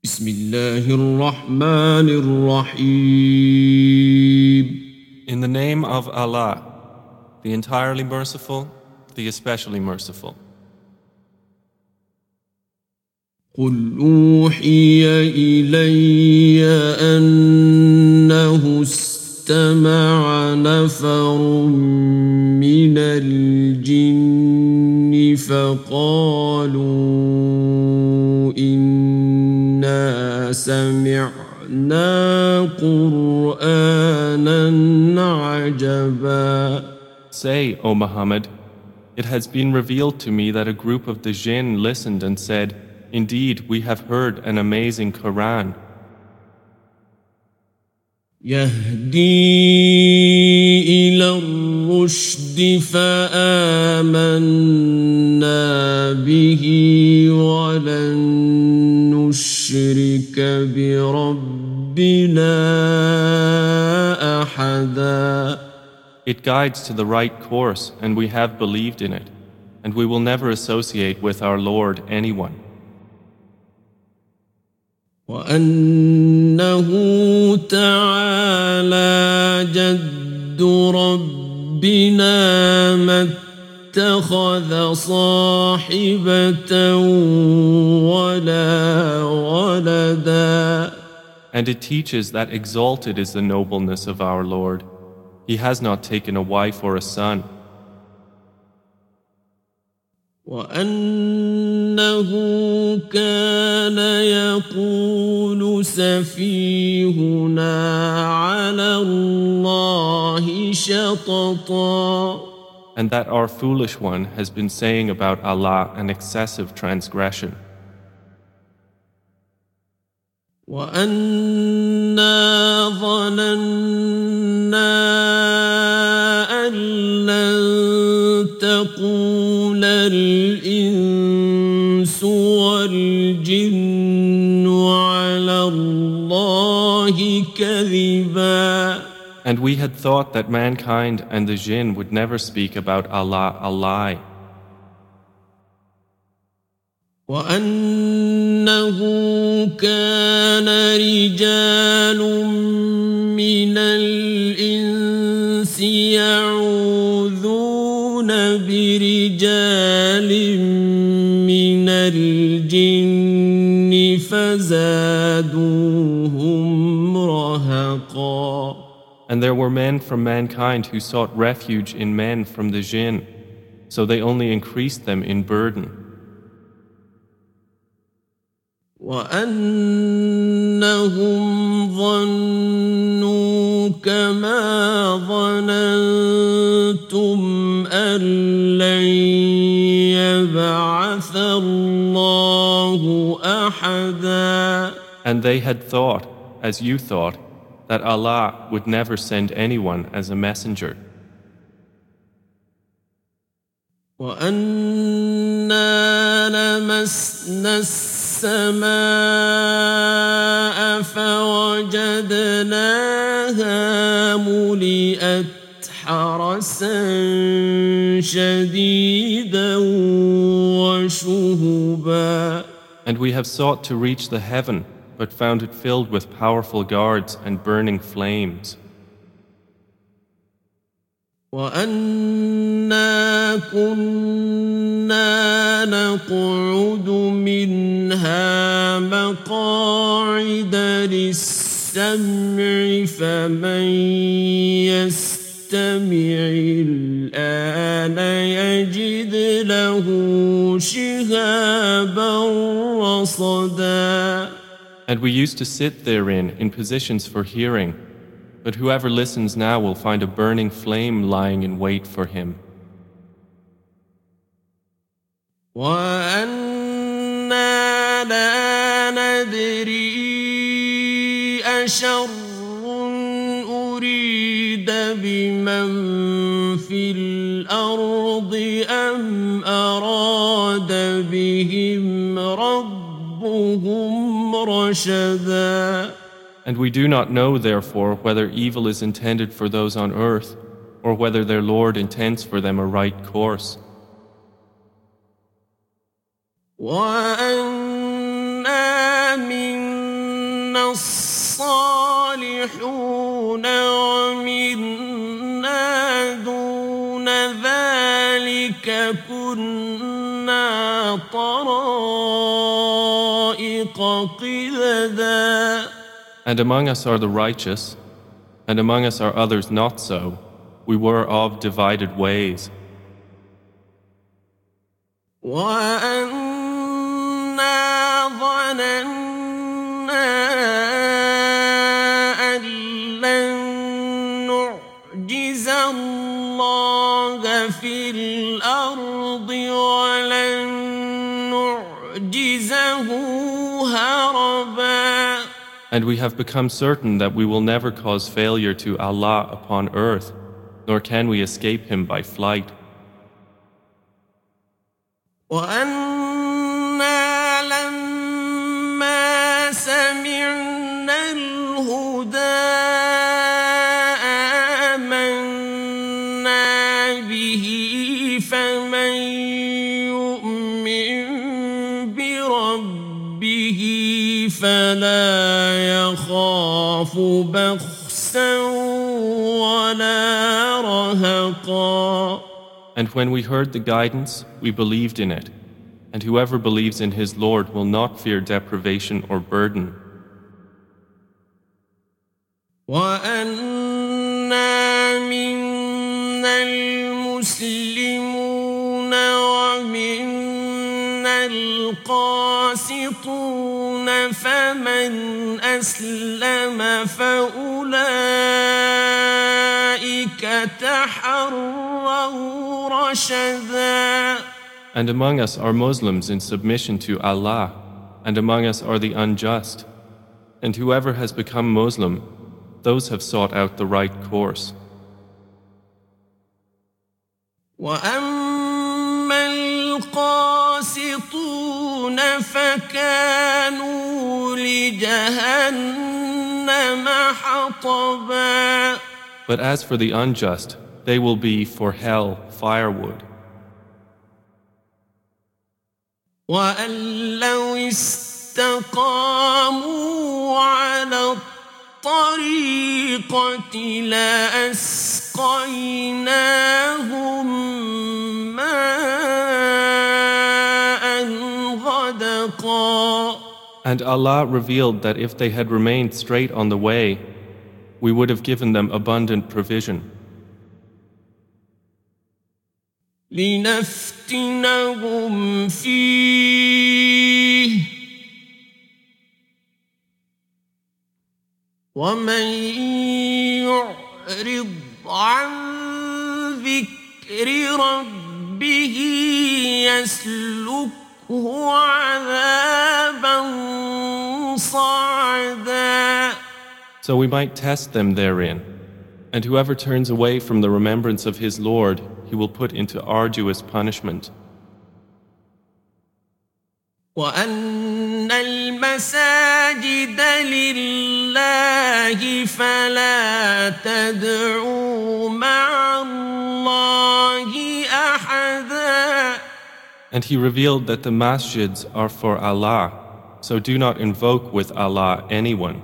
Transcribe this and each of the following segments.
بسم الله الرحمن الرحيم. In the name of Allah, the entirely merciful, the especially merciful. قل أوحي إلي أنه استمع نفر من الجن فقالوا إنا سمعنا قرآنا عجبا. Say, O Muhammad, it has been revealed to me that a group of the jinn listened and said, Indeed, we have heard an amazing Quran. يهدي إلى الرشد فآمنا به ولن نشرك بربنا أحدا. It guides to the right course, and we have believed in it, and we will never associate with our Lord anyone. وأنه تعالى جد ربنا ما اتخذ صاحبة ولا ولدا. And it teaches that exalted is the nobleness of our Lord. He has not taken a wife or a son. وأنه كان يقول سفيهنا على الله شططا. And that our foolish one has been saying about Allah an excessive transgression. وأنا ظننا أن لن تقول الإنس والجن على الله كذبا. And we had thought that mankind and the jinn would never speak about Allah a lie. وأنه كان رجال من الإنس يعوذون برجال من الجن فزادوهم رهقا. And there were men from mankind who sought refuge in men from the jinn, so they only increased them in burden. وأنهم ظنوا كما ظننتم أن لن يبعث الله أحدا. And they had thought, as you thought, that Allah would never send anyone as a messenger. وأنا لمسنا السماء فوجدناها ملئت حرسا شديدا وشهبا. And we have sought to reach the heaven, but found it filled with powerful guards and burning flames. وأنا كنا نقعد منها مقاعد للسمع فمن يستمع الآن يجد له شهابا رصدا. And we used to sit therein in positions for hearing, but whoever listens now will find a burning flame lying in wait for him. وَأَنَّا لَا نَدْرِي أَشَرٌّ أُرِيدَ بِمَنْ فِي الْأَرْضِ أَمْ أَرَادَ بِهِمْ رَبُّهُمْ رَشَدًا. And we do not know, therefore, whether evil is intended for those on earth, or whether their Lord intends for them a right course. وَأَنَّا مِنَّا منا الصالحون ومنا دون ذلك كنا طرائق قددا. And among us are the righteous, and among us are others not so. We were of divided ways. وَأَنَّا ظَنَنَّا أَن لَّن نُّعْجِزَ اللَّهَ فِي الْأَرْضِ وَلَن نُّعْجِزَهُ هَرَبًا. And we have become certain that we will never cause failure to Allah upon earth, nor can we escape Him by flight. وَأَنَّا لَمَّا سَمِعْنَا الْهُدَىٰ آمَنَّا بِهِ فَمَن يُؤْمِن بِرَبِّهِ فَلَا يَخَافُ بَخْسًا وَلَا رَهَقًا. And when we heard the guidance, we believed in it. And whoever believes in his Lord will not fear deprivation or burden. وَأَنَّا مِنَّا الْمُسْلِمُونَ وَمِنَّا الْقَاسِطُونَ فَمَنْ أَسْلَمَ فَأُولَئِكَ تَحَرَّوْا رَشَدًا. And among us are Muslims in submission to Allah, and among us are the unjust. And whoever has become Muslim, those have sought out the right course. وَأَمَّا الْقَاسِطُونَ فَكَانُوا لِجَهَنَّمَ حَطَبًا. But as for the unjust, they will be for hell firewood. وَأَن لَّوْ اسْتَقَامُوا عَلَى الطَّرِيقَةِ لَأَسْقَيْنَاهُم مَّاءً غَدَقًا. And Allah revealed that if they had remained straight on the way, we would have given them abundant provision. لِنَفْتِنَهُمْ فِيهِ وَمَن يُعْرِضْ عَن ذِكْرِ رَبِّهِ يَسْلُكْهُ عَذَابًا صَعَدًا. So we might test them therein. And whoever turns away from the remembrance of his Lord, He will put into arduous punishment. وَأَنَّ الْمَسَاجِدَ لِلَّهِ فَلَا تَدْعُوا مَعَ اللَّهِ أَحَدًا. And He revealed that the masjids are for Allah, so do not invoke with Allah anyone.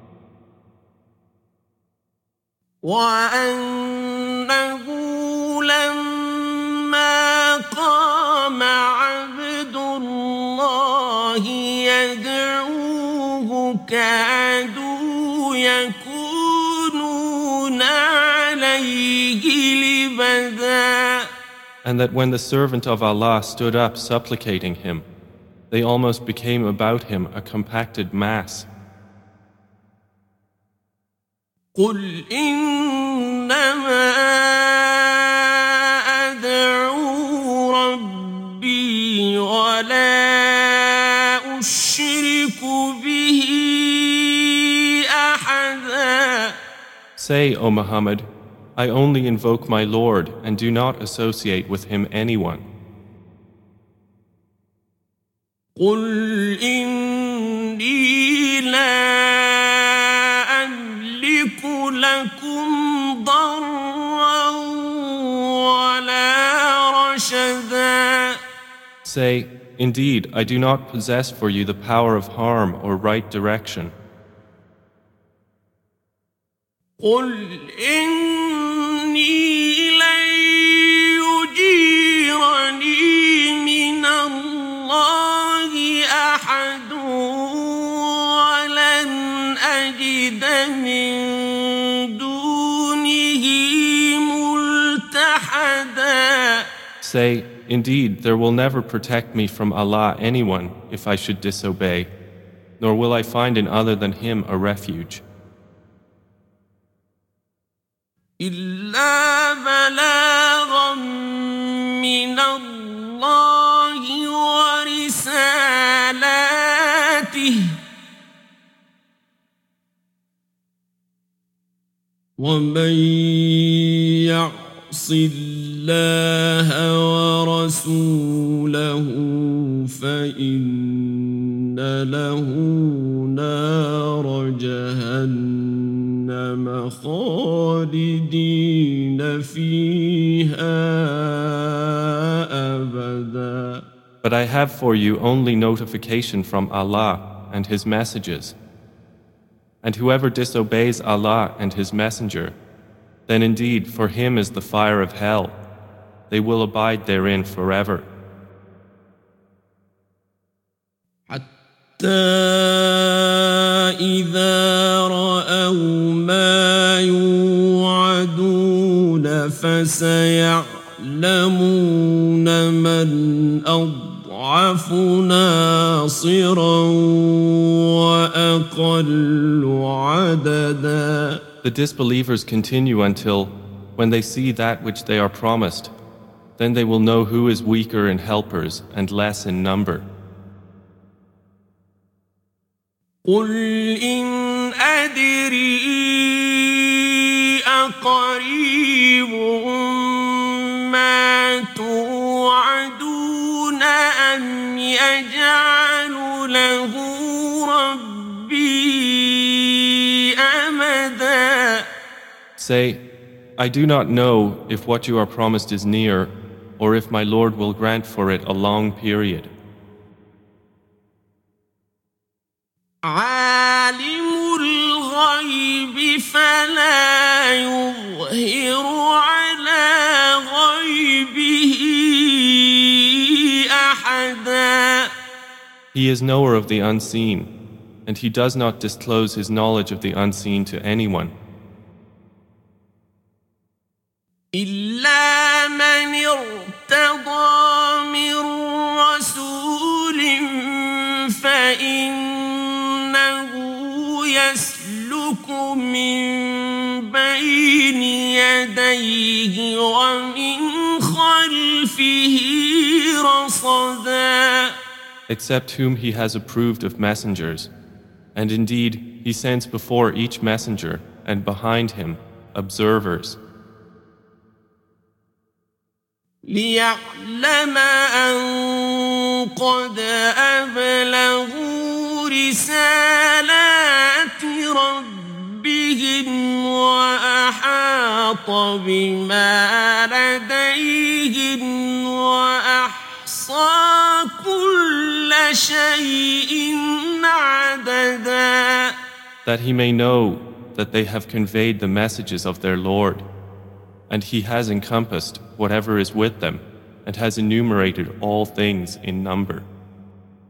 وَأَنَّهُ لَمَّا قَامَ عَبْدُ اللَّهِ يَدْعُوهُ كَادُوا يَكُونُونَ عَلَيْهِ لِبَدًا. And that when the servant of Allah stood up supplicating Him, they almost became about him a compacted mass. قُلْ إِنَّمَا أَدْعُو رَبِّي وَلَا أُشْرِكُ بِهِ أَحَدًا. Say, O Muhammad, I only invoke my Lord and do not associate with him anyone. قُلْ إِنِّي لَا أَمْلِكُ لَكُمْ ضَرًّا وَلَا رَشَدًا. Say, indeed, I do not possess for you the power of harm or right direction. قل إني لن يجيرني من الله أحد ولن أجد من دونه ملتحدا. Say, indeed, there will never protect me from Allah anyone if I should disobey, nor will I find in other than Him a refuge. إلا بلاغا من الله ورسالاته ومن يعص الله ورسوله فإن له نار جهنم خالدين فيها أبدا. But I have for you only notification from Allah and His messages. And whoever disobeys Allah and His messenger, then indeed for him is the fire of hell. They will abide therein forever. حتى إذا رأوا ما يوعدون فسيعلمون من أضعف ناصرا وأقل عددا. The disbelievers continue until, when they see that which they are promised, then they will know who is weaker in helpers and less in number. قل إن أدري أقريب ما توعدون أم يجعل له ربي أمدا. Say, I do not know if what you are promised is near, or if my Lord will grant for it a long period. عالم الغيب فلا يظهر على غيبه أحدا. He is knower of the unseen, and He does not disclose His knowledge of the unseen to anyone. إلا من ارتضى من رسول فإنه يسلك من بين يديه ومن خلفه رصدا. Except whom He has approved of messengers, and indeed He sends before each messenger and behind him observers. ليعلم أن قد أبلغوا رسالات ربهم وأحاط بما لديهم وأحصى كل شيء عددا. That He may know that they have conveyed the messages of their Lord, and He has encompassed whatever is with them, and has enumerated all things in number.